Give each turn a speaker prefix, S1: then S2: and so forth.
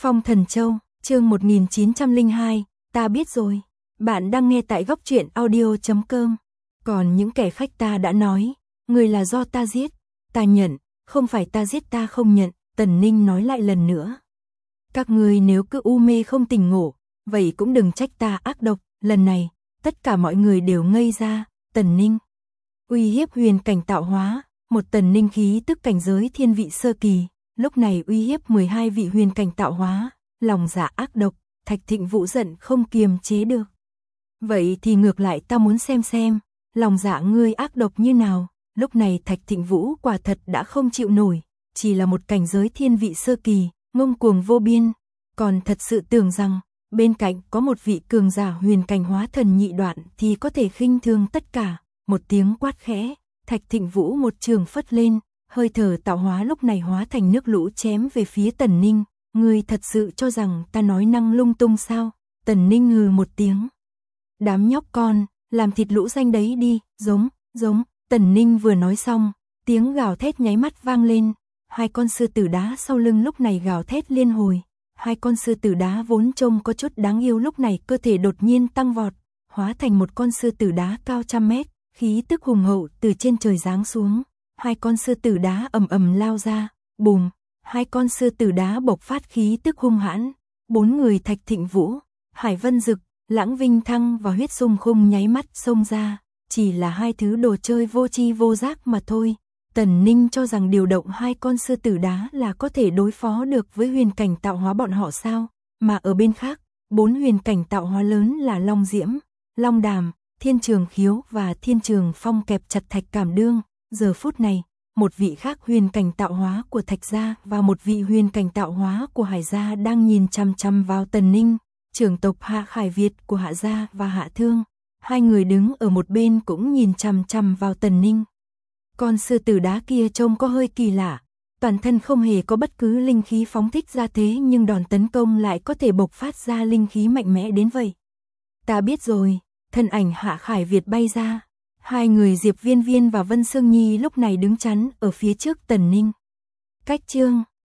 S1: Phong Thần Châu, chương 1902, ta biết rồi. Bạn đang nghe tại góc truyện audio.com. Còn những kẻ khách ta đã nói, người là do ta giết, ta nhận, không phải ta giết ta không nhận, Tần Ninh nói lại lần nữa. Các người nếu cứ u mê không tỉnh ngộ, vậy cũng đừng trách ta ác độc, lần này, tất cả mọi người đều ngây ra, Tần Ninh. Uy hiếp huyền cảnh tạo hóa, một Tần Ninh khí tức cảnh giới thiên vị sơ kỳ, lúc này uy hiếp 12 vị huyền cảnh tạo hóa, lòng dạ ác độc, Thạch Thịnh Vũ giận không kiềm chế được. Vậy thì ngược lại ta muốn xem, lòng dạ ngươi ác độc như nào, lúc này Thạch Thịnh Vũ quả thật đã không chịu nổi, chỉ là một cảnh giới thiên vị sơ kỳ, ngông cuồng vô biên, còn thật sự tưởng rằng, bên cạnh có một vị cường giả huyền cảnh hóa thần nhị đoạn thì có thể khinh thường tất cả, một tiếng quát khẽ, Thạch Thịnh Vũ một trường phất lên, hơi thở tạo hóa lúc này hóa thành nước lũ chém về phía Tần Ninh, ngươi thật sự cho rằng ta nói năng lung tung sao, Tần Ninh hừ một tiếng. Đám nhóc con, làm thịt lũ danh đấy đi, giống, Tần Ninh vừa nói xong, tiếng gào thét nháy mắt vang lên, hai con sư tử đá sau lưng lúc này gào thét liên hồi, hai con sư tử đá vốn trông có chút đáng yêu lúc này cơ thể đột nhiên tăng vọt, hóa thành một con sư tử đá cao trăm mét, khí tức hùng hậu từ trên trời giáng xuống, hai con sư tử đá ầm ầm lao ra, bùm, hai con sư tử đá bộc phát khí tức hung hãn, bốn người Thạch Thịnh Vũ, Hải Vân Dực, Lãng Vinh Thăng và Huyết Sung Khung nháy mắt xông ra, chỉ là hai thứ đồ chơi vô tri vô giác mà thôi. Tần Ninh cho rằng điều động hai con sư tử đá là có thể đối phó được với huyền cảnh tạo hóa bọn họ sao, mà ở bên khác, bốn huyền cảnh tạo hóa lớn là Long Diễm, Long Đàm, Thiên Trường Khiếu và Thiên Trường Phong kẹp chặt Thạch Cảm Đương. Giờ phút này, một vị khác huyền cảnh tạo hóa của Thạch gia và một vị huyền cảnh tạo hóa của Hải gia đang nhìn chằm chằm vào Tần Ninh, trưởng tộc Hạ Khải Việt của Hạ gia và Hạ Thương. Hai người đứng ở một bên cũng nhìn chằm chằm vào Tần Ninh. Con sư tử đá kia trông có hơi kỳ lạ, toàn thân không hề có bất cứ linh khí phóng thích ra thế nhưng đòn tấn công lại có thể bộc phát ra linh khí mạnh mẽ đến vậy. Ta biết rồi, thân ảnh Hạ Khải Việt bay ra. Hai người Diệp Viên Viên và Vân Sương Nhi lúc này đứng chắn ở phía trước Tần Ninh. Cách chương